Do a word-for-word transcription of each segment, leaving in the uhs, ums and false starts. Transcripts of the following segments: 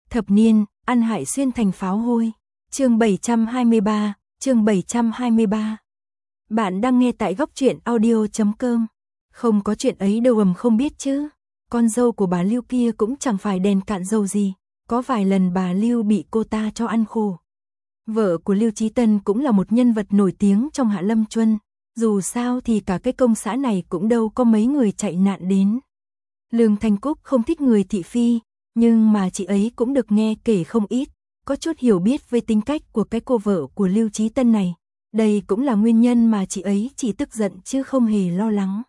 Thập niên, ăn hại xuyên thành pháo hôi. Chương bảy trăm hai mươi ba, chương bảy trăm hai mươi ba. Bạn đang nghe tại góc truyện audio chấm com. Không có chuyện ấy đâu ầm không biết chứ. Con dâu của bà Lưu kia cũng chẳng phải đèn cạn dầu gì, có vài lần bà Lưu bị cô ta cho ăn khổ. Vợ của Lưu Chí Tân cũng là một nhân vật nổi tiếng trong Hạ Lâm Chuân, dù sao thì cả cái công xã này cũng đâu có mấy người chạy nạn đến. Lương Thanh Cúc không thích người thị phi, nhưng mà chị ấy cũng được nghe kể không ít, có chút hiểu biết về tính cách của cái cô vợ của Lưu Chí Tân này. Đây cũng là nguyên nhân mà chị ấy chỉ tức giận chứ không hề lo lắng.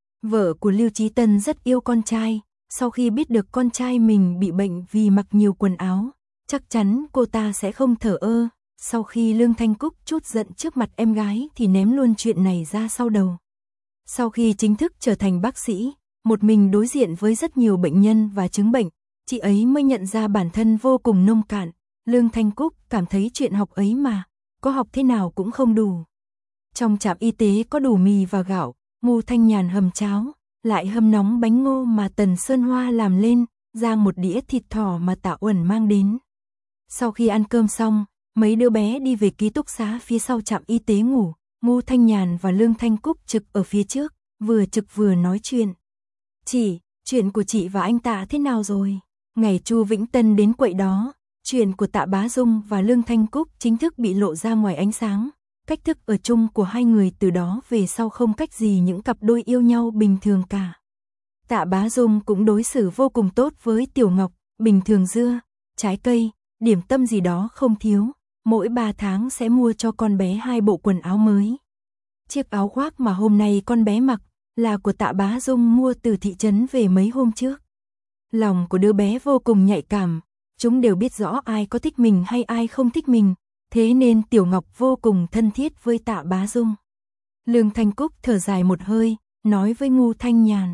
Vợ của Lưu Chí Tân rất yêu con trai, sau khi biết được con trai mình bị bệnh vì mặc nhiều quần áo, chắc chắn cô ta sẽ không thờ ơ. Sau khi Lương Thanh Cúc chút giận trước mặt em gái thì ném luôn chuyện này ra sau đầu. Sau khi chính thức trở thành bác sĩ, một mình đối diện với rất nhiều bệnh nhân và chứng bệnh, chị ấy mới nhận ra bản thân vô cùng nông cạn. Lương Thanh Cúc cảm thấy chuyện học ấy mà, có học thế nào cũng không đủ. Trong trạm y tế có đủ mì và gạo, Ngô Thanh Nhàn hầm cháo, lại hâm nóng bánh ngô mà Tần Sơn Hoa làm lên, rang một đĩa thịt thỏ mà Tạ Uẩn mang đến. Sau khi ăn cơm xong, mấy đứa bé đi về ký túc xá phía sau trạm y tế ngủ, Ngô Thanh Nhàn và Lương Thanh Cúc trực ở phía trước, vừa trực vừa nói chuyện. Chị, chuyện của chị và anh Tạ thế nào rồi? Ngày Chu Vĩnh Tân đến quậy đó, chuyện của Tạ Bá Dung và Lương Thanh Cúc chính thức bị lộ ra ngoài ánh sáng. Cách thức ở chung của hai người từ đó về sau không cách gì những cặp đôi yêu nhau bình thường cả. Tạ Bá Dung cũng đối xử vô cùng tốt với Tiểu Ngọc, bình thường dưa, trái cây, điểm tâm gì đó không thiếu, mỗi ba tháng sẽ mua cho con bé hai bộ quần áo mới. Chiếc áo khoác mà hôm nay con bé mặc là của Tạ Bá Dung mua từ thị trấn về mấy hôm trước. Lòng của đứa bé vô cùng nhạy cảm, chúng đều biết rõ ai có thích mình hay ai không thích mình, thế nên Tiểu Ngọc vô cùng thân thiết với Tạ Bá Dung. Lương Thanh Cúc thở dài một hơi, nói với Ngô Thanh Nhàn.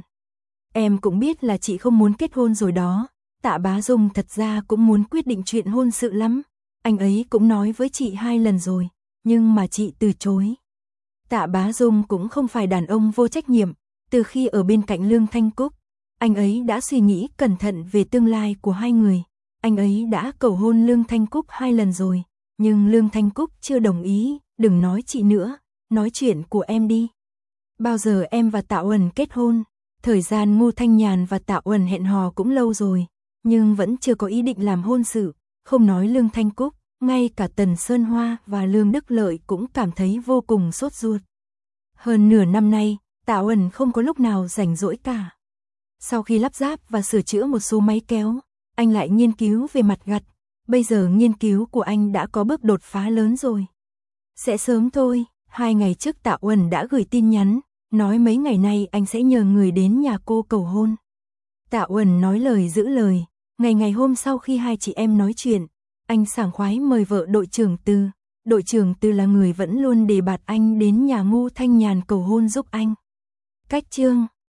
Em cũng biết là chị không muốn kết hôn rồi đó, Tạ Bá Dung thật ra cũng muốn quyết định chuyện hôn sự lắm, anh ấy cũng nói với chị hai lần rồi, nhưng mà chị từ chối. Tạ Bá Dung cũng không phải đàn ông vô trách nhiệm, từ khi ở bên cạnh Lương Thanh Cúc, anh ấy đã suy nghĩ cẩn thận về tương lai của hai người, anh ấy đã cầu hôn Lương Thanh Cúc hai lần rồi, nhưng Lương Thanh Cúc chưa đồng ý, đừng nói chị nữa, nói chuyện của em đi. Bao giờ em và Tạ Uẩn kết hôn? Thời gian Ngô Thanh Nhàn và Tạ Uẩn hẹn hò cũng lâu rồi, nhưng vẫn chưa có ý định làm hôn sự, không nói Lương Thanh Cúc, ngay cả Tần Sơn Hoa và Lương Đức Lợi cũng cảm thấy vô cùng sốt ruột. Hơn nửa năm nay, Tạ Uẩn không có lúc nào rảnh rỗi cả. Sau khi lắp ráp và sửa chữa một số máy kéo, anh lại nghiên cứu về mặt gặt, bây giờ nghiên cứu của anh đã có bước đột phá lớn rồi. Sẽ sớm thôi, hai ngày trước Tạ Uẩn đã gửi tin nhắn, nói mấy ngày nay anh sẽ nhờ người đến nhà cô cầu hôn. Tạ Uẩn nói lời giữ lời, ngày ngày hôm sau khi hai chị em nói chuyện, anh sảng khoái mời vợ đội trưởng Từ. Đội trưởng Từ là người vẫn luôn đề bạt anh đến nhà Ngô Thanh Nhàn cầu hôn giúp anh. Cách chương